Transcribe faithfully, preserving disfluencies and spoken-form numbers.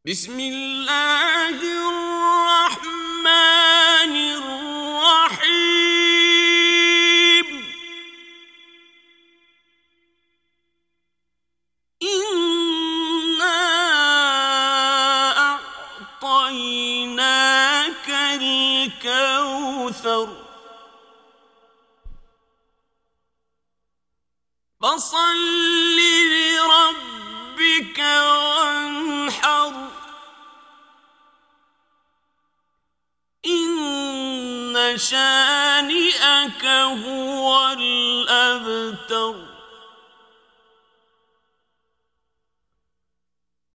بسم الله الرحمن الرحيم. إنا أعطيناك الكوثر فصل لربك وانحر إن شانئك هو الأبتر.